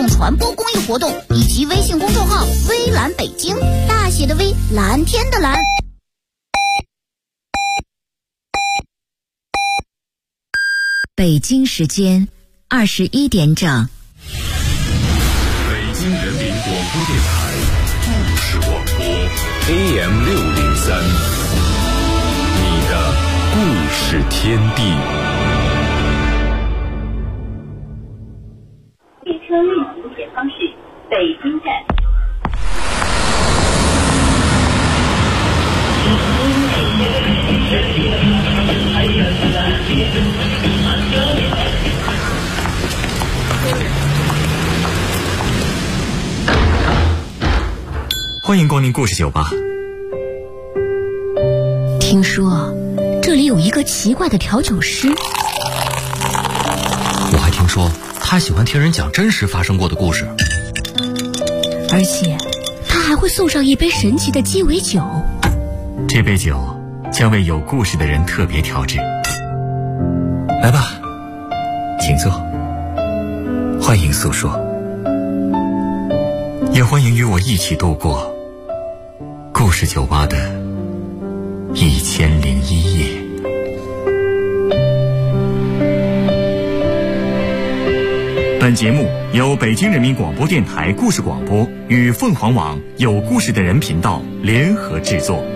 动传播公益活动，以及微信公众号微蓝北京，大写的微，蓝天的蓝。 北京时间21点整。 北京人民广播电台故事广播 AM603，你的故事天地。 列车运行前方是北京站。 欢迎光临故事酒吧。 听说这里有一个奇怪的调酒师， 我还听说他喜欢听人讲真实发生过的故事， 而且他还会送上一杯神奇的鸡尾酒。 这杯酒将为有故事的人特别调制。来吧，请坐，欢迎诉说，也欢迎与我一起度过故事酒吧的1001夜。本节目由北京人民广播电台故事广播与凤凰网有故事的人频道联合制作。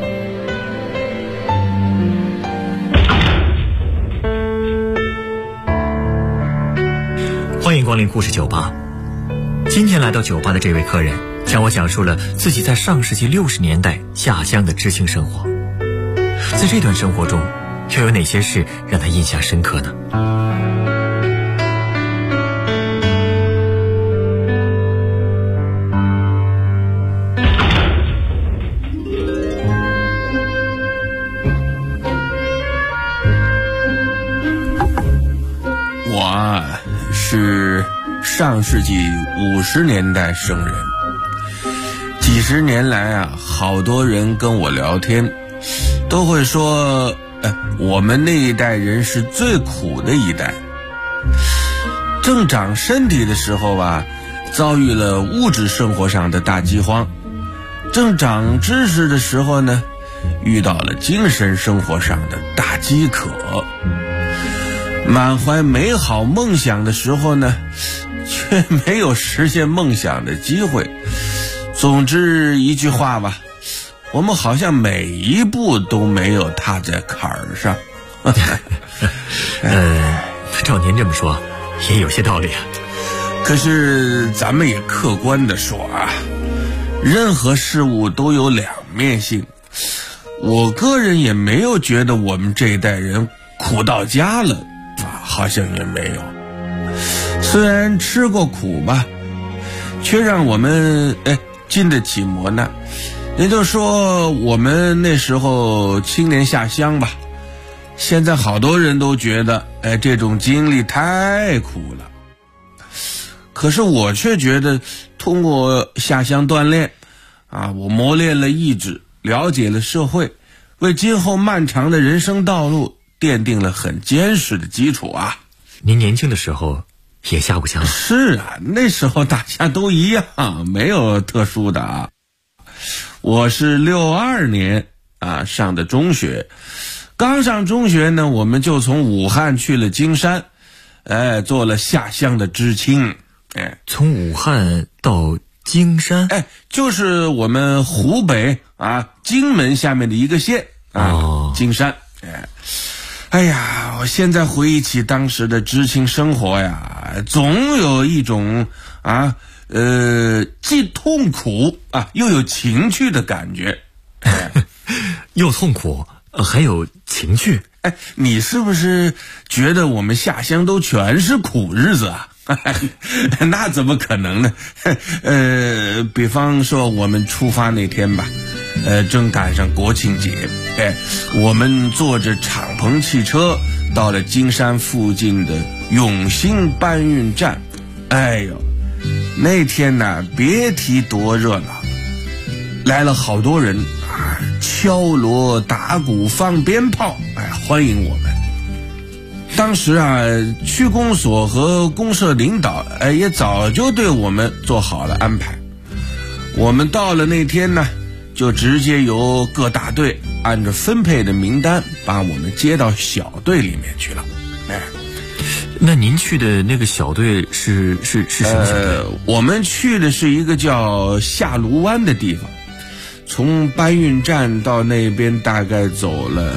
欢迎光临故事酒吧。今天来到酒吧的这位客人向我讲述了自己在上世纪60年代下乡的知青生活。在这段生活中，又有哪些事让他印象深刻呢？ 我是上世纪50年代生人，几十年来啊，好多人跟我聊天都会说，我们那一代人是最苦的一代。正长身体的时候吧，遭遇了物质生活上的大饥荒；正长知识的时候呢，遇到了精神生活上的大饥渴。满怀美好梦想的时候呢，却没有实现梦想的机会。总之一句话吧，我们好像每一步都没有踏在坎儿上。 照您这么说也有些道理啊。 可是咱们也客观地说啊，任何事物都有两面性。我个人也没有觉得我们这一代人苦到家了，好像也没有。虽然吃过苦吧，却让我们经得起磨难。也就是说，我们那时候青年下乡吧，现在好多人都觉得这种经历太苦了。可是我却觉得通过下乡锻炼啊，我磨练了意志，了解了社会，为今后漫长的人生道路奠定了很坚实的基础啊。 您年轻的时候也下过乡？ 是啊，那时候大家都一样，没有特殊的啊。我是62年上的中学，刚上中学呢，我们就从武汉去了金山，做了下乡的知青。 从武汉到金山？ 就是我们湖北荆门下面的一个县金山。哎呀，我现在回忆起当时的知青生活呀，总有一种既痛苦又有情趣的感觉。 又痛苦还有情趣。 你是不是觉得我们下乡都全是苦日子啊？那怎么可能呢？比方说我们出发那天吧，正赶上国庆节，我们坐着敞篷汽车到了金山附近的永兴搬运站。哎呦，那天呢，别提多热闹，来了好多人敲锣打鼓放鞭炮，欢迎我们。 当时啊，区公所和公社领导也早就对我们做好了安排。我们到了那天呢，就直接由各大队按照分配的名单把我们接到小队里面去了。 那您去的那个小队是什么小队？ 我们去的是一个叫下卢湾的地方，从搬运站到那边大概走了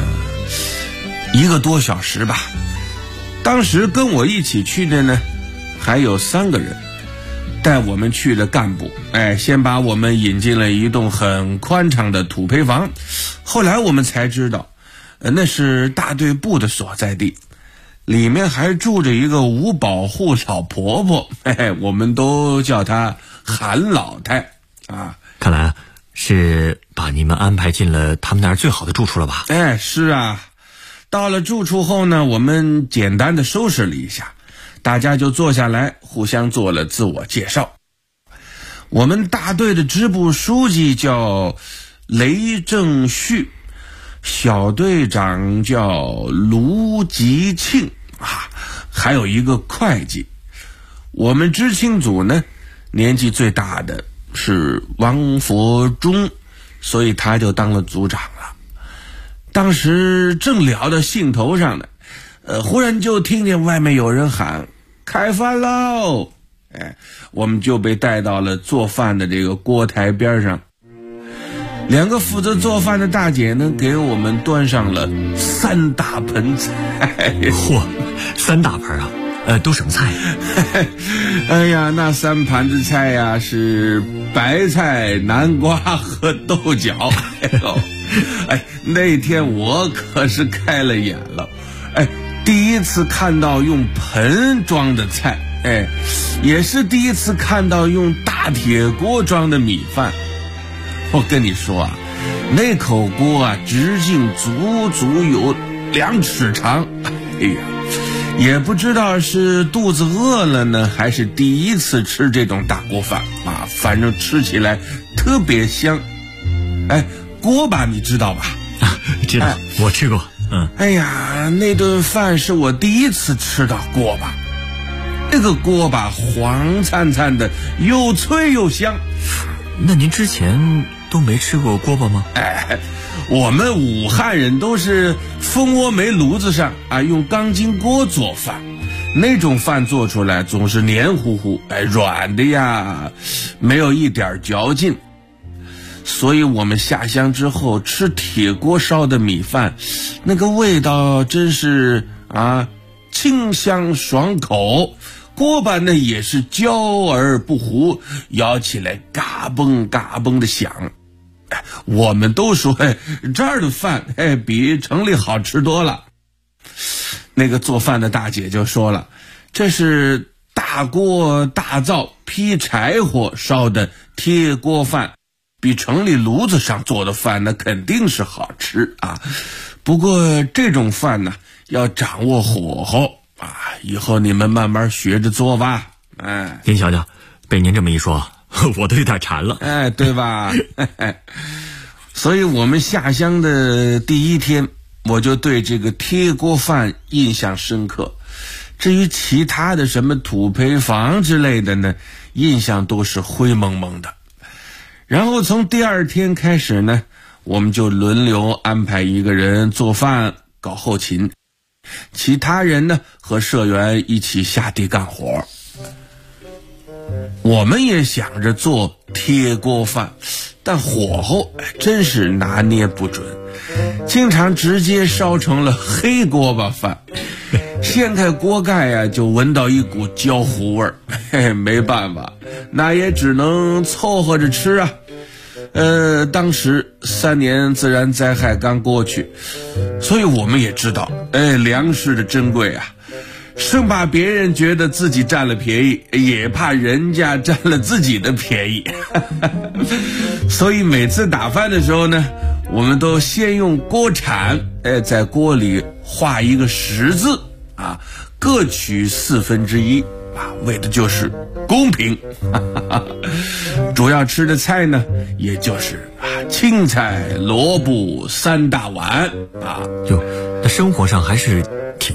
1个多小时吧。当时跟我一起去的呢，还有3个人。带我们去的干部，先把我们引进了一栋很宽敞的土坯房。后来我们才知道，那是大队部的所在地，里面还住着一个五保户老婆婆，我们都叫她韩老太啊。 看来是把你们安排进了他们那儿最好的住处了吧？ 是啊。到了住处后呢，我们简单的收拾了一下，大家就坐下来互相做了自我介绍。我们大队的支部书记叫雷正旭，小队长叫卢吉庆啊，还有一个会计。我们知青组呢，年纪最大的是王佛忠，所以他就当了组长了。当时正聊到兴头上呢，忽然就听见外面有人喊开饭喽！我们就被带到了做饭的这个锅台边上。2个负责做饭的大姐呢，给我们端上了3大盆菜。 嚯，3大盆啊！都什么菜？ 哎呀，那3盘子菜呀，是白菜、南瓜和豆角。那天我可是开了眼了。第一次看到用盆装的菜，也是第一次看到用大铁锅装的米饭。我跟你说啊，那口锅啊，直径足足有2尺长。也不知道是肚子饿了呢，还是第一次吃这种大锅饭啊，反正吃起来特别香。锅巴你知道吧？ 知道，我吃过。 那顿饭是我第一次吃到锅巴。那个锅巴黄灿灿的，又脆又香。 那您之前都没吃过锅巴吗？ 我们武汉人都是蜂窝煤炉子上啊，用钢筋锅做饭，那种饭做出来总是黏糊糊，软的呀，没有一点嚼劲。所以我们下乡之后吃铁锅烧的米饭，那个味道真是清香爽口。锅巴呢也是焦而不糊，咬起来嘎嘣嘎嘣的响。我们都说这儿的饭比城里好吃多了。那个做饭的大姐就说了，这是大锅大灶劈柴火烧的铁锅饭，比城里炉子上做的饭那肯定是好吃啊。不过这种饭呢要掌握火候啊，以后你们慢慢学着做吧。 您瞧瞧，被您这么一说，我都有点馋了。 对吧？所以我们下乡的第1天，我就对这个铁锅饭印象深刻。至于其他的什么土坯房之类的呢，印象都是灰蒙蒙的。然后从第2天开始呢，我们就轮流安排一个人做饭搞后勤，其他人呢和社员一起下地干活。我们也想着做铁锅饭，但火候真是拿捏不准，经常直接烧成了黑锅巴饭。掀开锅盖呀，就闻到一股焦糊味儿。没办法，那也只能凑合着吃啊。当时3年自然灾害刚过去，所以我们也知道，粮食的珍贵啊，生怕别人觉得自己占了便宜，也怕人家占了自己的便宜。所以每次打饭的时候呢，我们都先用锅铲，在锅里画一个10字啊，各取1/4啊，为的就是公平。主要吃的菜呢，也就是青菜萝卜3大碗啊。 那生活上还是挺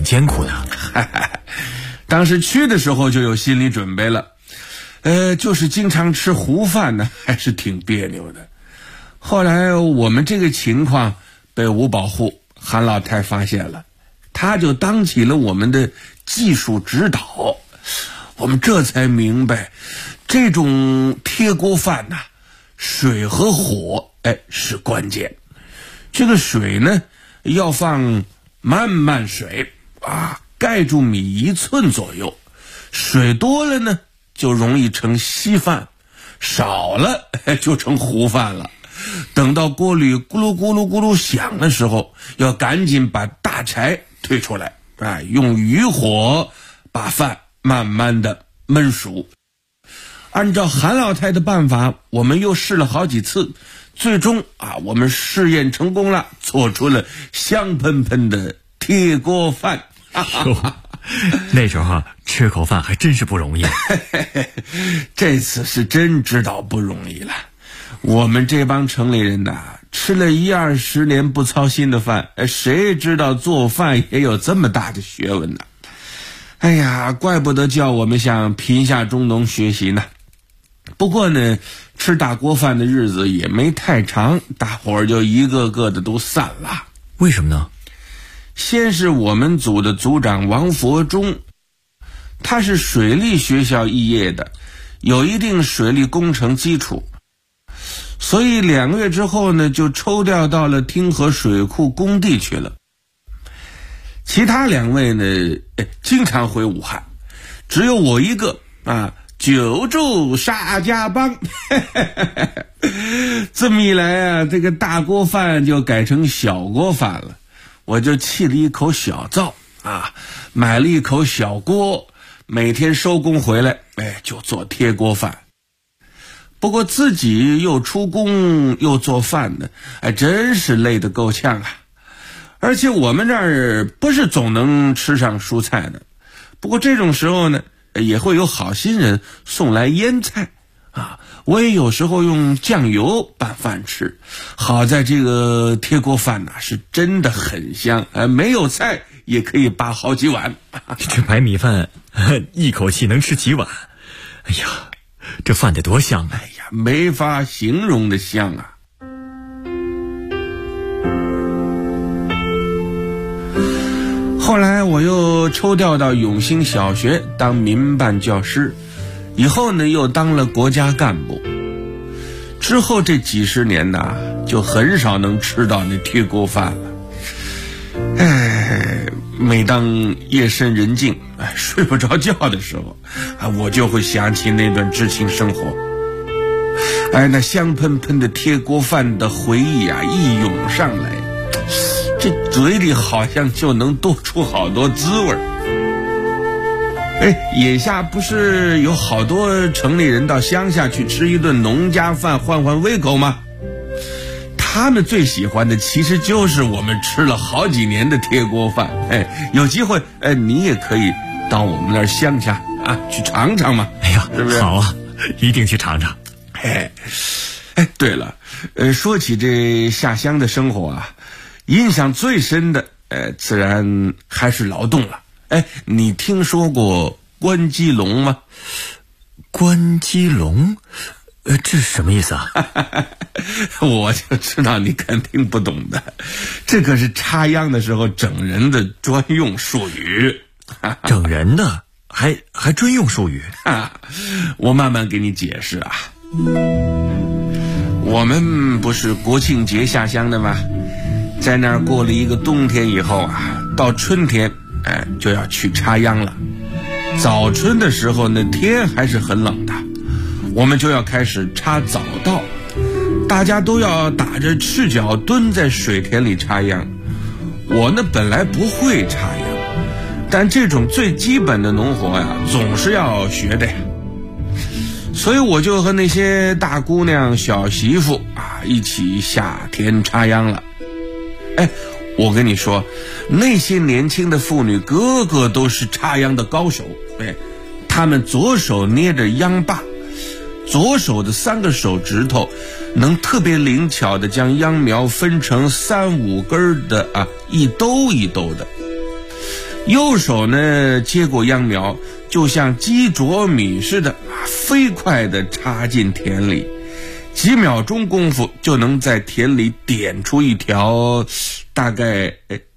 艰苦的。 当时去的时候就有心理准备了，就是经常吃糊饭呢，还是挺别扭的。后来我们这个情况被五保户韩老太发现了，他就当起了我们的技术指导。我们这才明白，这种铁锅饭呐，水和火是关键。这个水呢，要放慢慢水啊，盖住米1寸左右。水多了呢，就容易成稀饭；少了就成糊饭了。等到锅里咕噜咕噜咕噜响的时候，要赶紧把大柴推出来，用余火把饭慢慢的焖熟。按照韩老太的办法，我们又试了好几次，最终我们试验成功了，做出了香喷喷的铁锅饭。 那时候吃口饭还真是不容易。 这次是真知道不容易了。我们这帮城里人呐，吃了10-20年不操心的饭，谁知道做饭也有这么大的学问呢？哎呀，怪不得叫我们向贫下中农学习呢。不过呢，吃大锅饭的日子也没太长，大伙儿就一个个的都散了。 为什么呢？ 先是我们组的组长王佛忠，他是水利学校肄业的，有一定水利工程基础，所以2个月之后呢，就抽调到了汀河水库工地去了。其他2位呢，经常回武汉，只有我一个久住沙家浜。这么一来这个大锅饭就改成小锅饭了。我就砌了一口小灶买了一口小锅，每天收工回来就做铁锅饭。不过自己又出工又做饭呢，真是累得够呛啊。而且我们这儿不是总能吃上蔬菜的，不过这种时候呢，也会有好心人送来腌菜我也有时候用酱油拌饭吃。好在这个铁锅饭是真的很香，没有菜也可以扒好几碗。 这白米饭一口气能吃几碗？哎呀，这饭得多香啊！ 没法形容的香啊。后来我又抽调到永兴小学当民办教师，以后呢又当了国家干部。之后这几十年就很少能吃到那铁锅饭了。每当夜深人静睡不着觉的时候我就会想起那段知青生活。那香喷喷的铁锅饭的回忆一涌上来，这嘴里好像就能多出好多滋味。眼下不是有好多城里人到乡下去吃一顿农家饭换换胃口吗？他们最喜欢的其实就是我们吃了好几年的铁锅饭。有机会你也可以到我们那儿乡下去尝尝嘛。是不是？ 好啊，一定去尝尝。 对了，说起这下乡的生活印象最深的自然还是劳动了。你听说过关鸡笼吗？ 关鸡笼？这是什么意思啊？ 我就知道你肯定不懂的，这可是插秧的时候整人的专用术语。 整人的还专用术语？ 我慢慢给你解释我们不是国庆节下乡的吗？在那儿过了一个冬天以后到春天就要去插秧了。早春的时候呢，天还是很冷的，我们就要开始插早稻，大家都要打着赤脚蹲在水田里插秧。我呢本来不会插秧，但这种最基本的农活总是要学的呀。所以我就和那些大姑娘小媳妇一起下田插秧了。我跟你说，那些年轻的妇女个个都是插秧的高手。她们左手捏着秧把，左手的3个手指头能特别灵巧的将秧苗分成3-5根的一兜一兜的。 右手呢接过秧苗，就像鸡啄米似的飞快地插进田里，几秒钟功夫就能在田里点出一条大概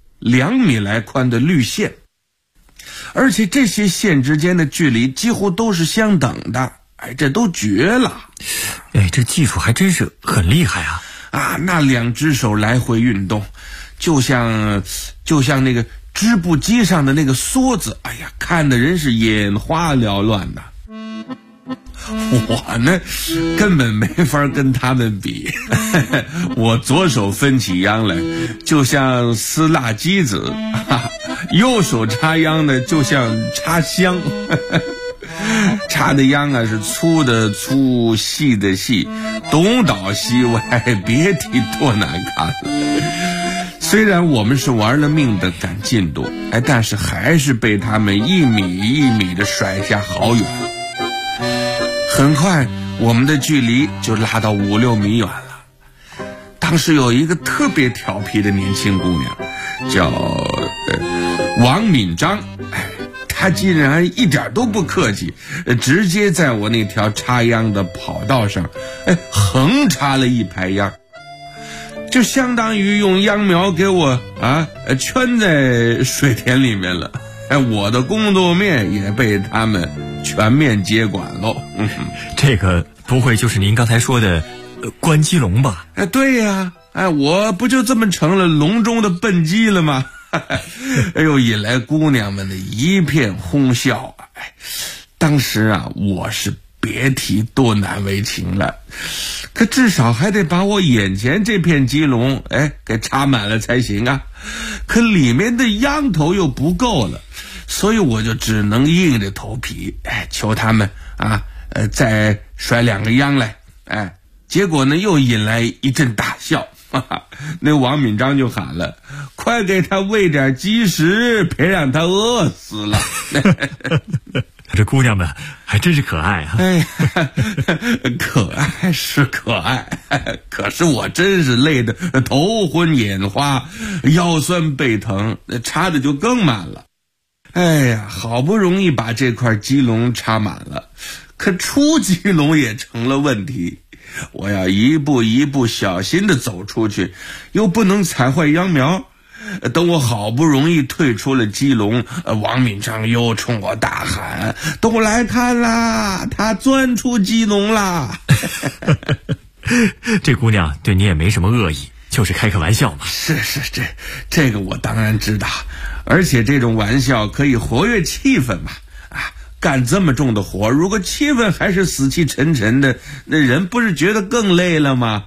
2米来宽的绿线，而且这些线之间的距离几乎都是相等的。这都绝了。 这技术还真是很厉害啊！ 那2只手来回运动，就像那个织布机上的那个梭子，看得人是眼花缭乱的。我呢根本没法跟他们比，我左手分起秧来就像撕蜡机子，右手插秧呢就像插香。插的秧是粗的粗，细的细，东倒西歪，别提多难看了。虽然我们是玩了命的赶进度，但是还是被他们一米一米的甩下好远。很快我们的距离就拉到5-6米远了。当时有一个特别调皮的年轻姑娘，叫王敏章，她竟然一点都不客气，直接在我那条插秧的跑道上横插了一排秧，就相当于用秧苗给我圈在水田里面了。我的工作面也被他们全面接管喽。 这个不会就是您刚才说的关鸡笼吧？ 对呀，我不就这么成了笼中的笨鸡了吗？引来姑娘们的一片哄笑。当时我是别提多难为情了，可至少还得把我眼前这片鸡笼给插满了才行啊。可里面的秧头又不够了，所以我就只能硬着头皮求他们再甩2个秧来。结果呢又引来一阵大笑。那王敏章就喊了：“快给他喂点鸡食，别让他饿死了。” 这姑娘们还真是可爱啊！ 可爱是可爱，可是我真是累得头昏眼花，腰酸背疼，插的就更慢了。好不容易把这块鸡笼插满了，可出鸡笼也成了问题。我要一步一步小心地走出去，又不能踩坏秧苗。等我好不容易退出了鸡笼，王敏章又冲我大喊：“都来看啦，他钻出鸡笼啦！” 这姑娘对你也没什么恶意，就是开个玩笑嘛。 是，这个我当然知道，而且这种玩笑可以活跃气氛嘛。干这么重的活，如果气氛还是死气沉沉的，那人不是觉得更累了吗？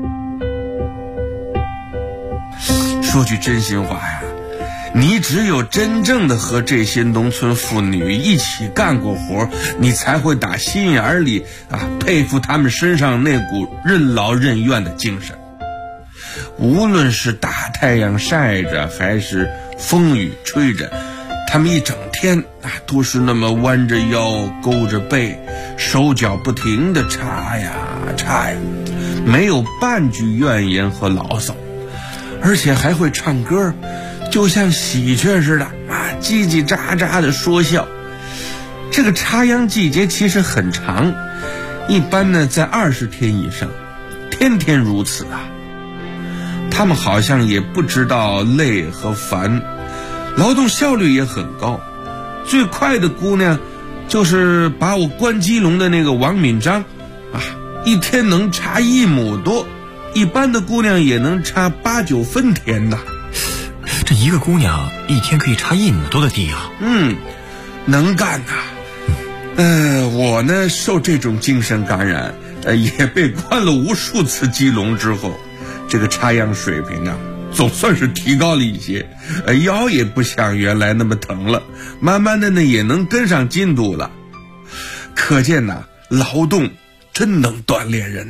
说句真心话呀，你只有真正的和这些农村妇女一起干过活，你才会打心眼里佩服他们身上那股任劳任怨的精神。无论是大太阳晒着，还是风雨吹着，他们一整天都是那么弯着腰勾着背，手脚不停地插呀，没有半句怨言和牢骚，而且还会唱歌，就像喜鹊似的叽叽喳喳的说笑。这个插秧季节其实很长，一般呢在20天以上，天天如此他们好像也不知道累和烦，劳动效率也很高。最快的姑娘就是把我关鸡笼的那个王敏章一天能插1亩多，一般的姑娘也能插8-9分田的。 这一个姑娘一天可以插1亩多的地啊！ 能干我呢受这种精神感染，也被关了无数次鸡笼之后，这个插秧水平总算是提高了一些，腰也不像原来那么疼了，慢慢的呢也能跟上进度了。可见劳动真能锻炼人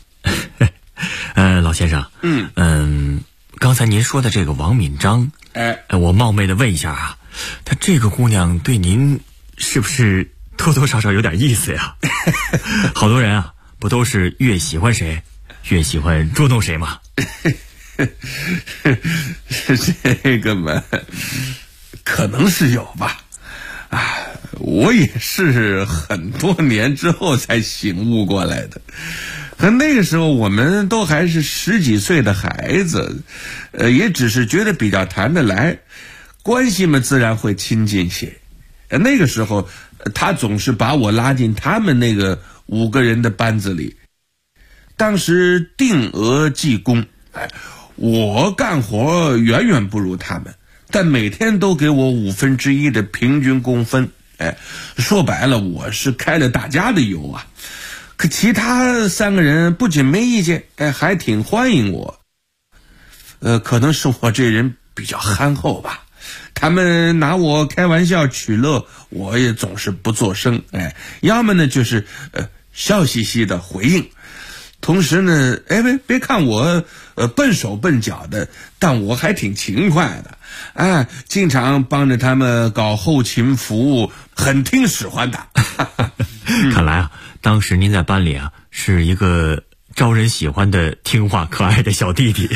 老先生，刚才您说的这个王敏章，我冒昧的问一下她这个姑娘对您是不是多多少少有点意思呀？好多人不都是越喜欢谁越喜欢捉弄谁吗？ 这个嘛， 可能是有吧。我也是很多年之后才醒悟过来的。可那个时候我们都还是10几岁的孩子，也只是觉得比较谈得来，关系嘛自然会亲近些。那个时候他总是把我拉进他们那个5个人的班子里，当时定额计工，我干活远远不如他们，但每天都给我1/5的平均工分。说白了我是开了大家的油啊。可其他3个人不仅没意见，还挺欢迎我。可能是我这人比较憨厚吧，他们拿我开玩笑取乐，我也总是不作声，要么呢就是笑嘻嘻的回应。同时呢，别看我笨手笨脚的，但我还挺勤快的，经常帮着他们搞后勤服务，很听使唤的。 看来啊，当时您在班里啊是一个招人喜欢的听话可爱的小弟弟。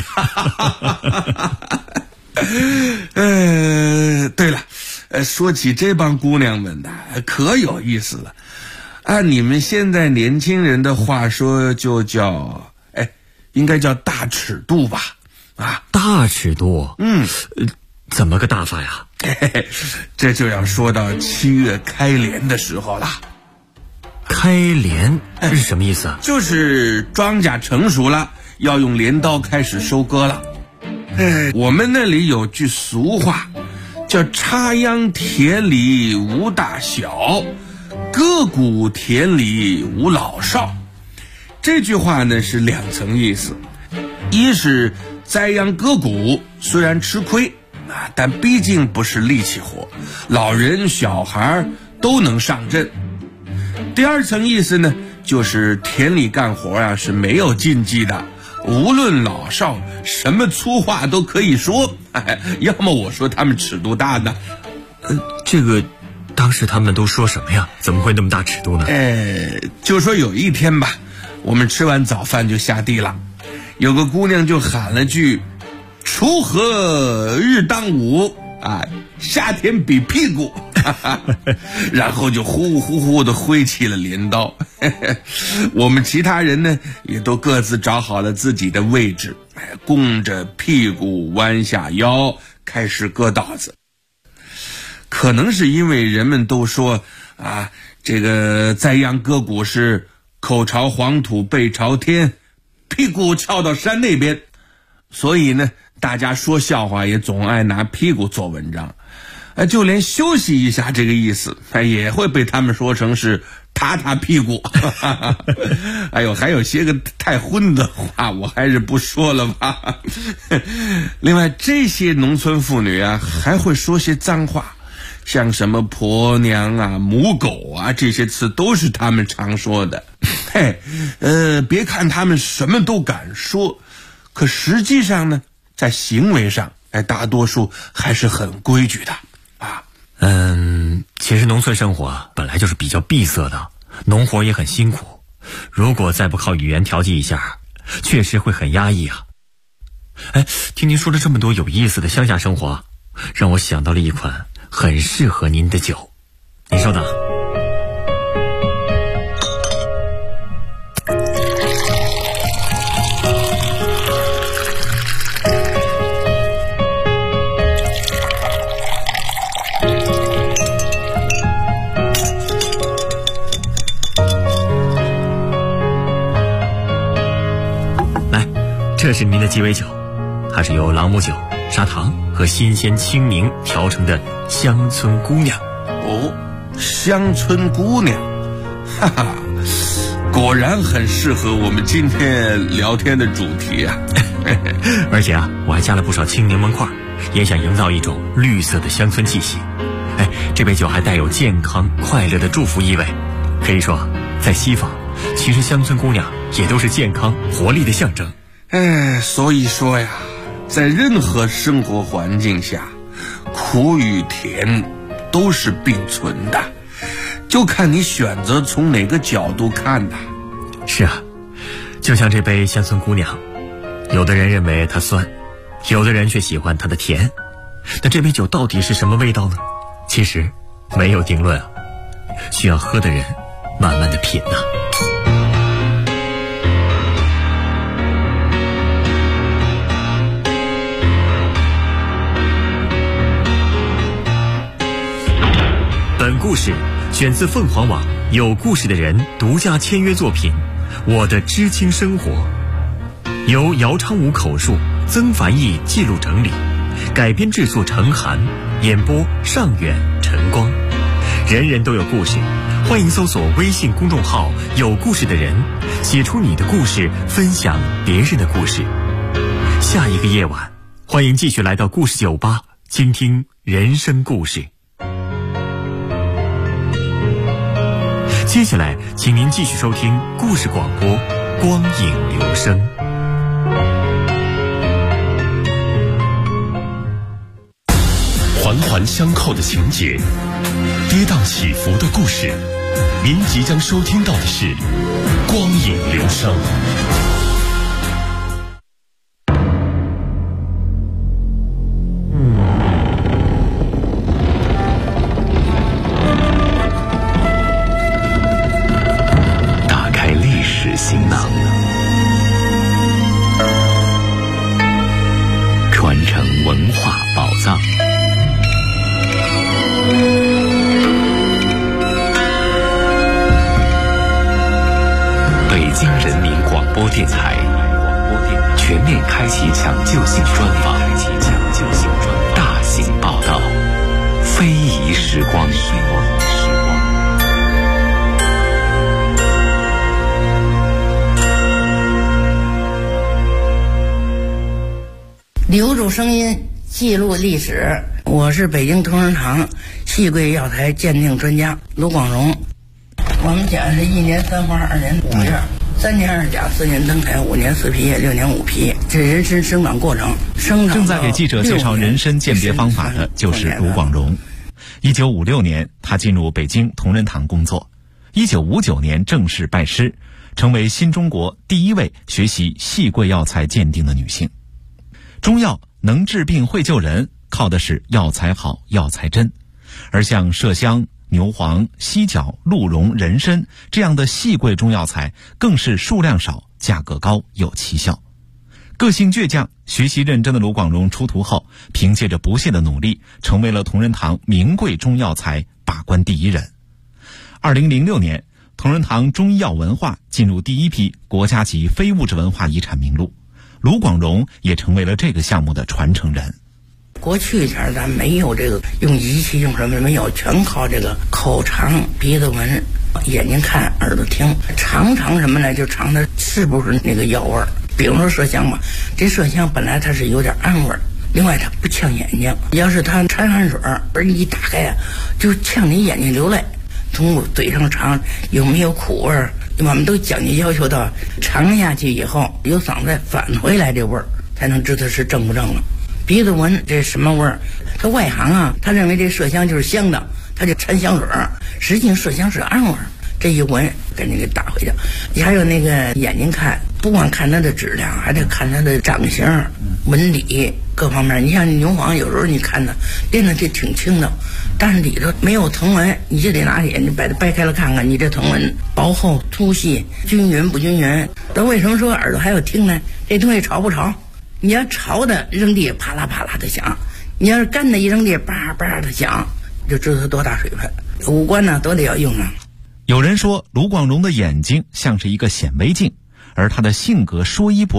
对了，说起这帮姑娘们的，可有意思了。按你们现在年轻人的话说，就叫应该叫大尺度吧？ 大尺度？怎么个大法呀？ 这就要说到7月开镰的时候了。 开镰是什么意思啊？ 就是庄稼成熟了，要用镰刀开始收割了。我们那里有句俗话，叫插秧田里无大小，割谷田里无老少。这句话呢是2层意思，一是栽秧割谷虽然吃亏，但毕竟不是力气活，老人小孩都能上阵。第2层意思呢，就是田里干活是没有禁忌的，无论老少，什么粗话都可以说。要么我说他们尺度大呢。 这个当时他们都说什么呀？怎么会那么大尺度呢？ 就说有一天吧，我们吃完早饭就下地了，有个姑娘就喊了句锄禾日当午，夏天比屁股。然后就呼呼呼的挥起了镰刀。我们其他人呢也都各自找好了自己的位置，弓着屁股弯下腰开始割稻子。可能是因为人们都说这个栽秧割谷是口朝黄土背朝天，屁股翘到山那边，所以呢大家说笑话也总爱拿屁股做文章。就连休息一下这个意思也会被他们说成是踏踏屁股。还有些个太荤的话我还是不说了吧。另外这些农村妇女还会说些脏话，像什么婆娘母狗这些词都是他们常说的。别看他们什么都敢说，可实际上呢在行为上大多数还是很规矩的。 其实农村生活本来就是比较闭塞的，农活也很辛苦，如果再不靠语言调剂一下，确实会很压抑啊。听您说了这么多有意思的乡下生活，让我想到了一款很适合您的酒，您稍等。这是您的鸡尾酒，它是由朗姆酒、砂糖和新鲜青柠调成的乡村姑娘。 乡村姑娘，果然很适合我们今天聊天的主题啊。 而且我还加了不少青柠檬块，也想营造一种绿色的乡村气息。这杯酒还带有健康快乐的祝福意味，可以说在西方其实乡村姑娘也都是健康活力的象征。 所以说呀，在任何生活环境下，苦与甜都是并存的，就看你选择从哪个角度看的。 是啊，就像这杯乡村姑娘，有的人认为它酸，有的人却喜欢它的甜。 但这杯酒到底是什么味道呢？其实没有定论啊，需要喝的人慢慢的品啊。本故事选自凤凰网有故事的人独家签约作品《我的知青生活》，由姚昌武口述，曾凡毅记录整理，改编制作程涵，演播尚远、陈光。人人都有故事，欢迎搜索微信公众号有故事的人，写出你的故事，分享别人的故事。下一个夜晚，欢迎继续来到故事酒吧，倾听人生故事。接下来请您继续收听故事广播《光影流声》。 环环相扣的情节，跌宕起伏的故事，您即将收听到的是《光影流声》。打开历史行囊，传承文化宝藏。北京人民广播电台全面开启抢救性专访，大型报道，非遗时光。 留住声音，记录历史。我是北京同仁堂细桂药材鉴定专家卢广荣。我们讲是1年3花，2年5叶，3年2甲，4年灯台，5年4皮叶，6年5皮，这人参生长过程。 正在给记者介绍人参鉴别方法的就是卢广荣。1956年，他进入北京同仁堂工作。1959年正式拜师，成为新中国第一位学习细桂药材鉴定的女性。中药能治病会救人，靠的是药材好、药材真。而像麝香、牛黄、犀角、鹿茸、人参这样的细桂中药材更是数量少、价格高、有奇效。个性倔强、学习认真的卢广荣出徒后，凭借着不懈的努力，成为了同仁堂名贵中药材把关第一人。2006年，同仁堂中医药文化进入第一批国家级非物质文化遗产名录，卢广荣也成为了这个项目的传承人。 过去前咱没有这个用仪器用什么没有，全靠这个口尝、鼻子闻、眼睛看、耳朵听，尝什么呢？就尝它是不是那个药味儿。比如说麝香吧，这麝香本来它是有点暗味儿，另外它不呛眼睛。要是它掺汗水而一打开啊，就呛你眼睛流泪。从嘴上尝有没有苦味儿，我们都讲究要求到尝下去以后由嗓子返回来这味儿，才能知道是正不正了。鼻子闻这什么味儿？他外行啊，他认为这麝香就是香的，他就掺香水儿，实际上麝香是暗味儿。这一闻赶紧给打回去。你还有那个眼睛看，不光看它的质量，还得看它的长形、纹理各方面。你像牛黄，有时候你看它练的这挺轻的，但是里头没有藤纹，你就得拿眼睛把它掰开了看看，你这藤纹薄厚、粗细、均匀不均匀。那为什么说耳朵还有听呢？这东西潮不潮？你要潮的扔地啪啦啪啦的响，你要是干的一扔地叭叭的响，就知道它多大水分。五官呢都得要用啊。 有人说卢广荣的眼睛像是一个显微镜，而他的性格说一不